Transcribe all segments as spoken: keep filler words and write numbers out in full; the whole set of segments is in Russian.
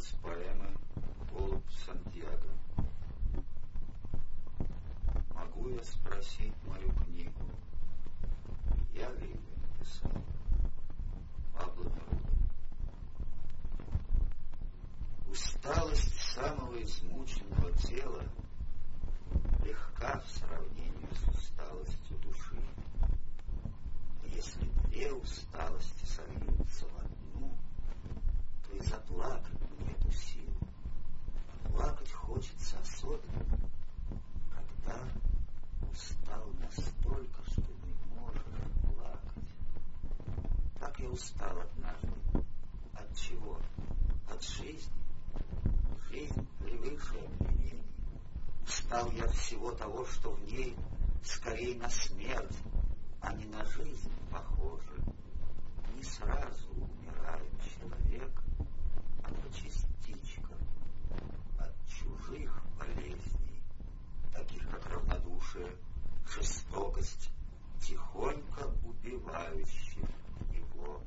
Конец поэмы «Голубь Сантьяго». Могу я спросить мою книгу, я ли ее написал? Пабло Неруда. Усталость самого измученного тела легка в сравнении с усталостью души. Но если две усталости сольются в одну, то и заплакать нету сил. А плакать хочется особенно, когда устал настолько, что не можешь плакать. Так я устал однажды. От чего? От жизни. Жизнь превыше обвинений. Устал я всего того, что в ней скорее на смерть, а не на жизнь похоже. Не сразу умирает человек, а по частичкам, от чужих болезней, таких как равнодушие, жестокость, тихонько убивающих его.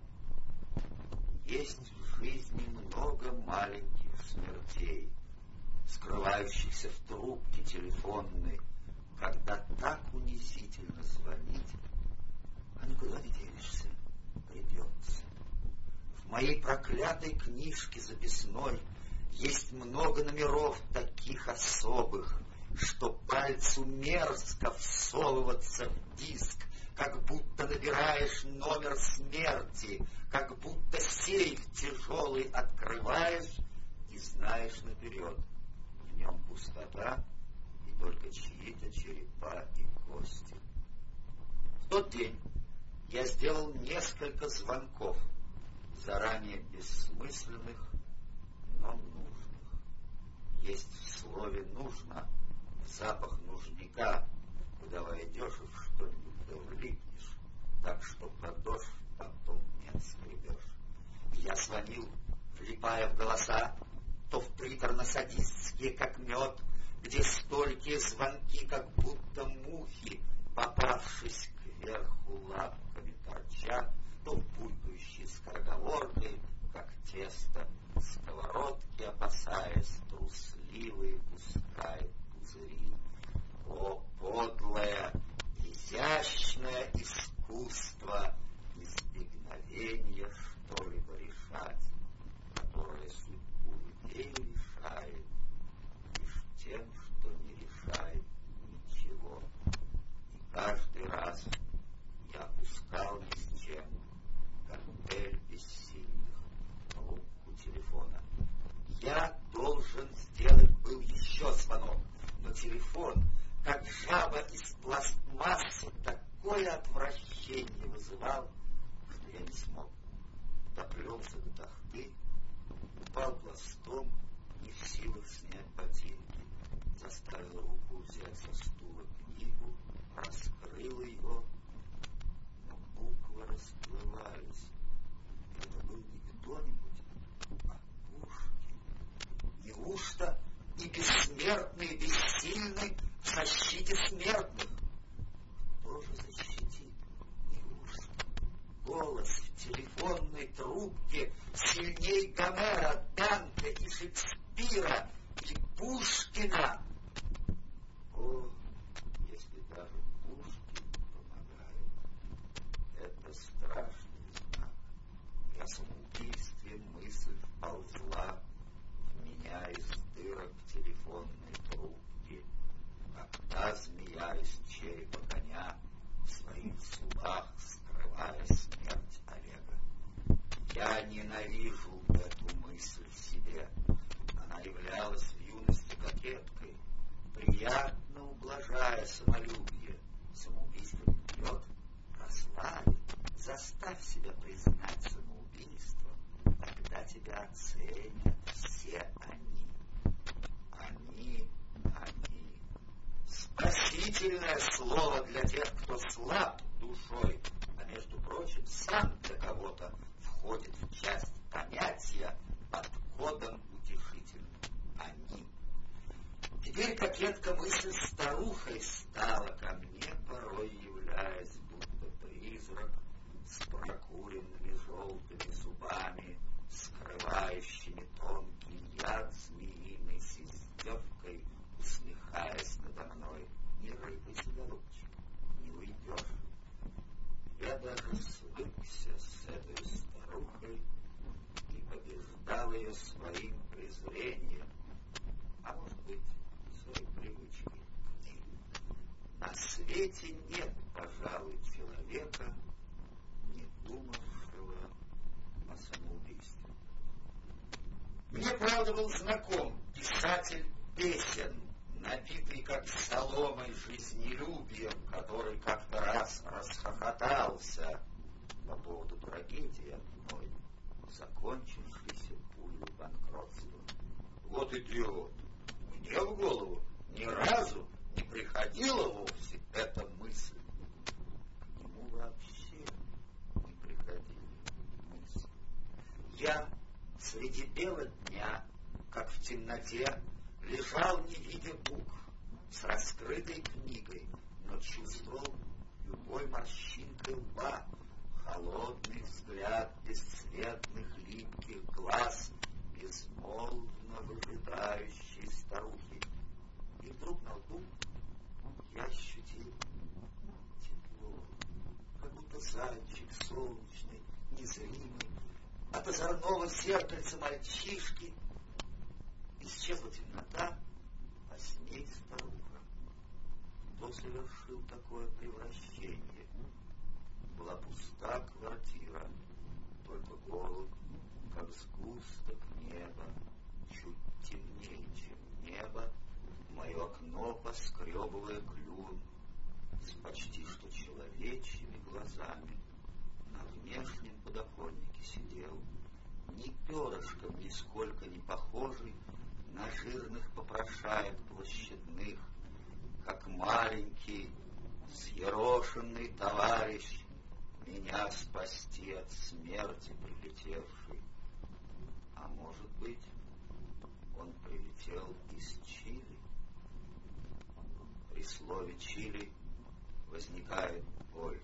Есть в жизни много маленьких смертей, скрывающихся в трубке телефонной, когда так унизительно звонить, а никуда не денешься, придется. В моей проклятой книжке записной есть много номеров таких особых, что пальцу мерзко всовываться в диск, как будто набираешь номер смерти, как будто сейф тяжелый открываешь и знаешь наперед. В нем пустота и только чьи-то черепа и кости. В тот день я сделал несколько звонков, заранее бессмысленных, но нужных. Есть в слове «нужно» запах нужника, куда войдешь и в что-нибудь да влипнешь, так что про дождь потом не отскребешь. Я звонил, влипая в голоса, то в приторно-садистские, как мед, где столькие звонки, как будто мухи, попавшись кверху лапками торчат, то в булькающие скороговоркой, как тесто, сковородки, опасаясь, трусливые пускает пузыри. О, подлое, изящное искусство избегновения что-либо решать, которое судьбу людей решает лишь тем, что не решает ничего. И каждый раз я опускал ни с чем гантель бессильных трубку телефона. Я должен сделать был еще звонок, но телефон, как жаба из пластмассы, такое отвращение вызывал, что я не смог. Доплелся до тахты, упал пластом, не в силах снять ботинки, заставил руку взять со стула книгу, раскрыл ее, но буквы расплывались. Это был не кто-нибудь, а Пушкин. Неужто и бессмертный, и бессильный в защите смертных? Кто же защитит? Неужто голос в телефонной трубке сильней Гомера, Данте и Шекспира и Пушкина? О, если даже Пушкин помогает, это страшный знак. И о самоубийстве мысль вползла в меня из дырок телефонной трубки, когда змея из черепа коня в своих зубах скрывая смерть Олега. Я ненавижу эту мысль в себе. Она являлась в юности кокеткой, приятно ублажая самолюбие. Самоубийство не бьет, расслабит. Заставь себя признать самоубийство, тогда тебя оценят все они. Они, они. Спасительное слово для тех, кто слаб душой, а между прочим, сам для кого-то входит в часть понятия под кодом утешительным. Они. Теперь кокетка мысль старухой стала ко мне, порой являясь, будто призрак, с прокуренными желтыми зубами, скрывающими тонкий ее своим презрением, а может быть, своей привычкой. На свете нет, пожалуй, человека, не думавшего о самоубийстве. Мне, правда, был знаком писатель песен, напитый как соломой жизнелюбием, который как-то раз расхохотался по поводу трагедии одной, закончившейся пулей банкротства. Вот идиот! Мне в голову ни разу не приходила вовсе эта мысль. К нему вообще не приходили мысли. Я среди бела дня, как в темноте, лежал, не видя букв, с раскрытой книгой, но чувствовал любой морщинкой лба холодный взгляд бесцветных липких глаз, безмолвно выжидающей старухи. И вдруг на лбу я ощутил тепло, как будто зайчик солнечный, незримый, от озорного зеркальца мальчишки. Исчезла темнота, а с ней старуха. Кто совершил такое превращение? Была пуста квартира, только голубь, как сгусток неба, чуть темнее, чем небо, мое окно поскребывая клювом, с почти что человечьими глазами на внешнем подоконнике сидел, ни перышком нисколько не похожий на жирных попрошаек площадных, как маленький, съерошенный товарищ, меня спасти от смерти прилетевший. А может быть, он прилетел из Чили? При слове Чили возникает боль.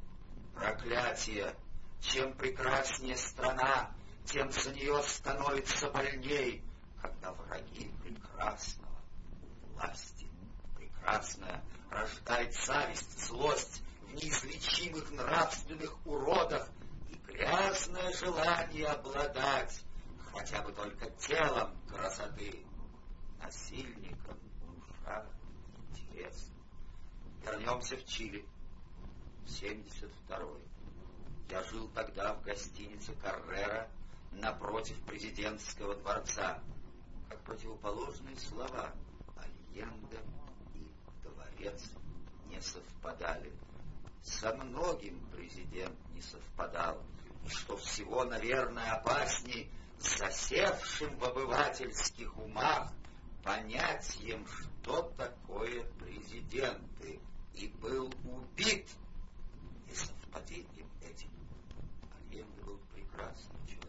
Проклятие! Чем прекраснее страна, тем за нее становится больней, когда враги прекрасного, власти прекрасная рождает зависть, злость в неизлечимых нравственных уродах и грязное желание обладать хотя бы только телом красоты. Насильникам внушает интерес. Вернемся в Чили. семьдесят второй. Я жил тогда в гостинице «Каррера» напротив президентского дворца. Как противоположные слова Альенде и дворец не совпадали. Со многим президент не совпадал. И что всего, наверное, опасней, с засевшим в обывательских умах понятием, что такое президенты, и был убит несовпадением этим. Альенде был прекрасный человек.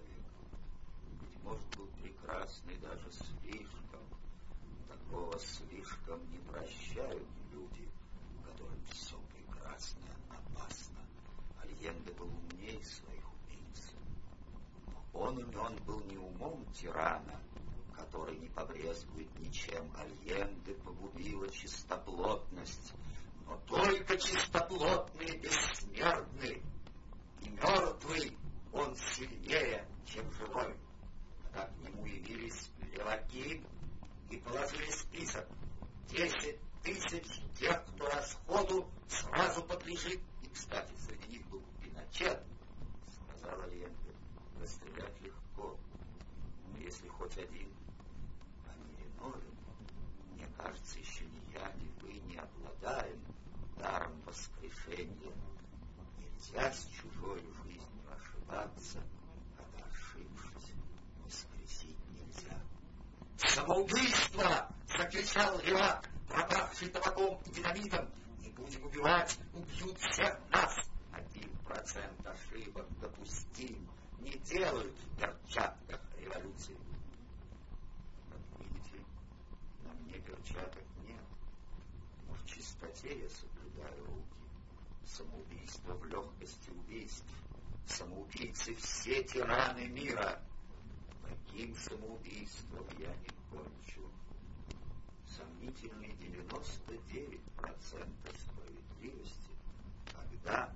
Быть может, был прекрасный даже слишком. Такого слишком не прощают люди, которым все прекрасное опасно. Альенде был умней своих убийц. Но он умен был не умом тирана, который не побрезгует ничем. Альенде погубила чистоплотность, но только чистоплотный бессмертный, и мертвый он сильнее, чем живой. Когда к нему явились леваки и положили список десять тысяч тех, кто расходу сразу подлежит, и, кстати, среди них был Пиночет, сказал Альенде, расстрелять легко, но если хоть один, а не виновен, мне кажется, еще ни я, ни вы не обладаем даром воскрешения. Нельзя с чужой жизнью ошибаться, когда, ошибшись, воскресить нельзя. «Самоубийство!» — закричал левак, пропахший табаком и динамитом. «Не будем убивать, убьют всех нас!» Один процент ошибок допустим, не делают в перчатках революции. Как видите, на мне перчаток нет, но в чистоте я соблюдаю руки. Самоубийство в легкости убийств. Самоубийцы все тираны мира. Таким самоубийством я не кончу. Сомнительные девяносто девять процентов справедливости, когда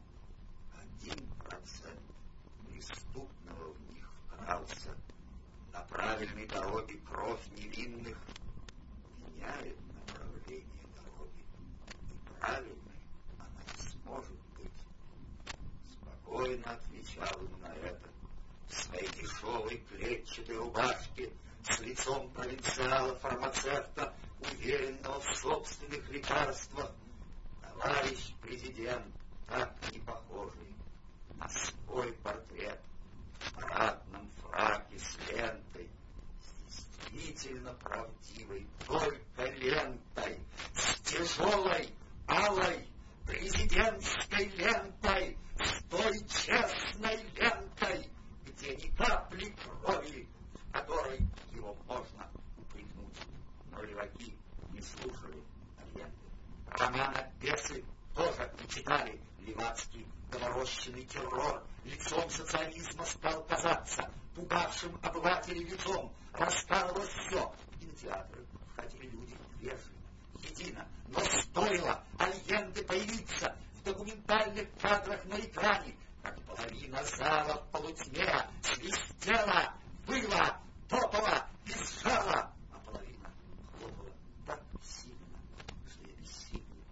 один процент преступного в них вкрался, направил правильной дороги кровь невинных меняет направление дороги. Неправильной она не сможет быть. Спокойно отвечал ему на это в своей дешевой клетчатой рубашке с лицом провинциала-фармацевта, уверенного в собственных лекарствах, товарищ президент, так не похожий на свой портрет в парадном фраке с лентой, с действительно правдивой только лентой, с тяжелой, алой, президентской лентой, с той честной лентой, где ни капли крови, в которой его можно упрекнуть. Но леваки не слушали Альенде. Романа «Бесы» тоже не читали. Левацкий доморощенный террор лицом социализма стал казаться пугавшим обывателей лицом. Раскалывалось все. В кинотеатры входили люди вежливо, едино. Но стоило Альенде появиться в документальных кадрах на экране, как половина зала в полутьме свистела, выла, топала, визжала, а половина хлопала так сильно, что я бессильный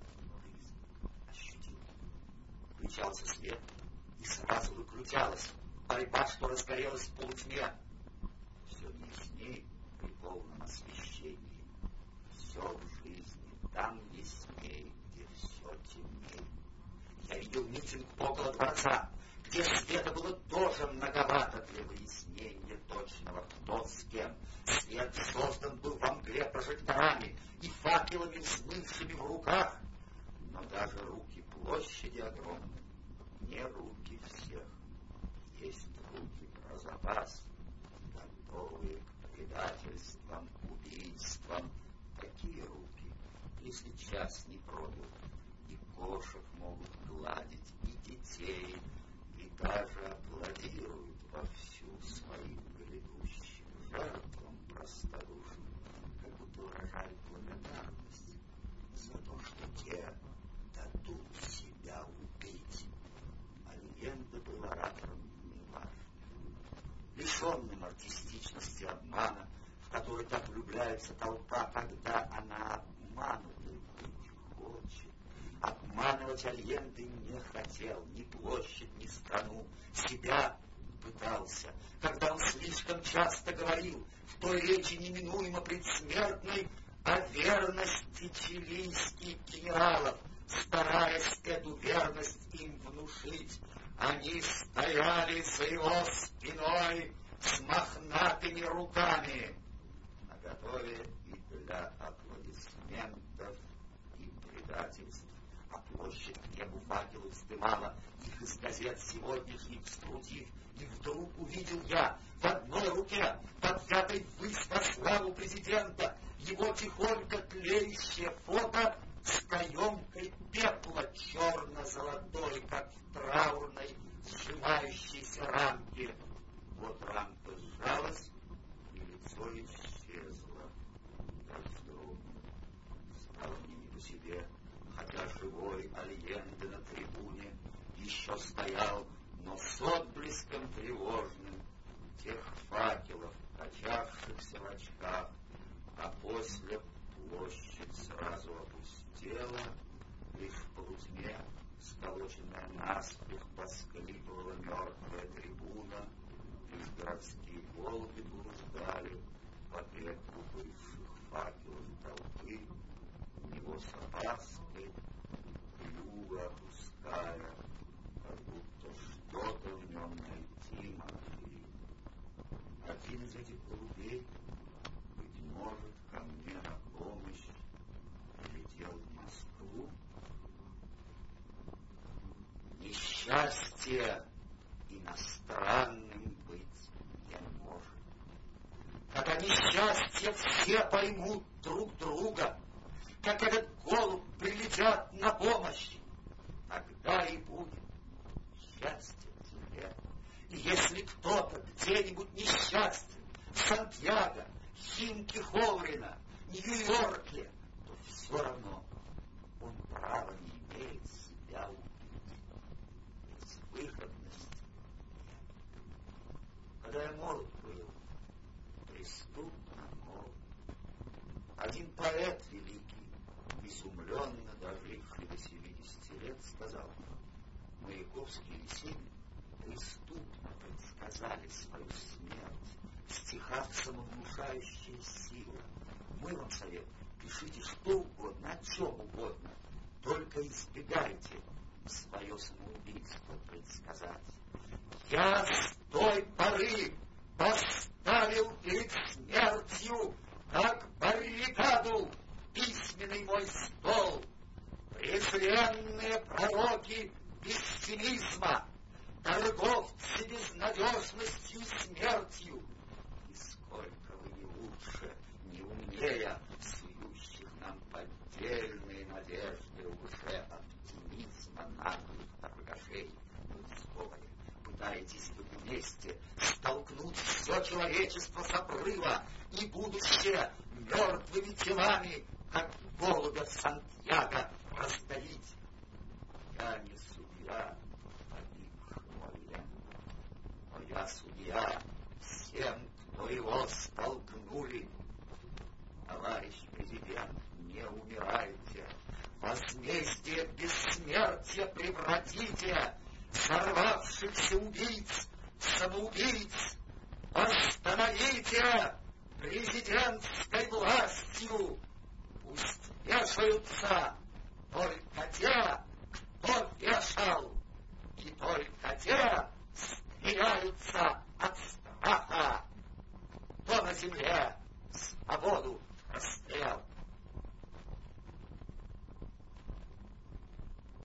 ощутил. Включался свет, и сразу выключалась борьба, что разгорелась в полутьме. Все не ясней при полном освещении. Все в жизни там ясней, где все темней. Я видел митинг около дворца, где света было тоже многовато для выяснения точного, кто с кем. Свет создан был во мгле прожекторами и факелами, взмывшими в руках. Но даже руки площади огромны, не руки всех. Есть руки про запас, готовые к предательствам, убийствам. Такие руки, если час не пробил, и кошек могут гладить, и детей, и даже аплодируют вовсю своим грядущим жертвам простодушным, как будто выражают благодарность за то, что те дадут себя убить. Альенде был оратором неважным, лишенным артистичности обмана, в который так влюбляется толпа, когда она обманутой быть хочет. Обманывать Альенде не хотел ни площадь, ни страну. Себя пытался, когда он слишком часто говорил в той речи неминуемо предсмертной о верности чилийских генералов, стараясь эту верность им внушить. Они стояли за его спиной с мохнатыми руками, наготове и для аплодисментов, и предательств. А площадь к небу факелы вздымала, их из газет сегодняшних скрутив, и вдруг увидел я в одной руке, подвятой ввысь во славу президента, его тихонько тлеющее фото с каемкой пепла черно-золотой, как в траурной сжимающейся рамке. Вот рамка сжалась, и лицо исчезло. Так вдруг стало мне не по себе, хотя живой Альенде на трибуне еще стоял, но с отблеском тревожным тех факелов, качавшихся в очках, а после площадь сразу опустела, лишь в полутьме, сколоченная наспех, поскрипывала мертвая трибуна, лишь городские голуби блуждали по пеплу бывших факелов толпы, у него с опаской, клювы опуская, как будто что-то в нем найти могли. Один из этих голубей, быть может, ко мне на помощь летел в Москву. Несчастье иностранным быть не может. Когда несчастье все поймут друг друга, как этот голубь прилетят на помощь, тогда и будет счастье в земле. И если кто-то где-нибудь несчастен, в Сантьяго, Химки Ховрина, Нью-Йорке, то все равно он права не имеет себя убить. Безвыходности нет. Когда я молод был, преступно мол. Один поэт великий, изумленно доживший до семидесяти лет, сказал: Маяковский и Есенин преступно предсказали свою смерть. В стихах самовнушающая сила. Мы вам совет, пишите что угодно, о чем угодно, только избегайте свое самоубийство предсказать. Я с той поры поставил перед смертью, как баррикаду, письменный мой стол. Презренные пророки пессимизма, торговцы безнадежностью и смертью. И сколько вы не лучше, не умнее, сующих нам поддельные надежды уже оптимизма наглых торгашей. Вы вскоре пытаетесь вы вместе столкнуть все человечество с обрыва и будущее мертвыми телами, как голубя Сантьяго, раздавить. Я не судья погибшего века, но я судья всем, кто его столкнули. Товарищ президент, не умирайте, возмездие бессмертия превратите, сорвавшихся убийц в самоубийц. Остановите президентской властью, пусть вешаются только те, кто вешал, и только те стреляются от страха. Кто на земле свободу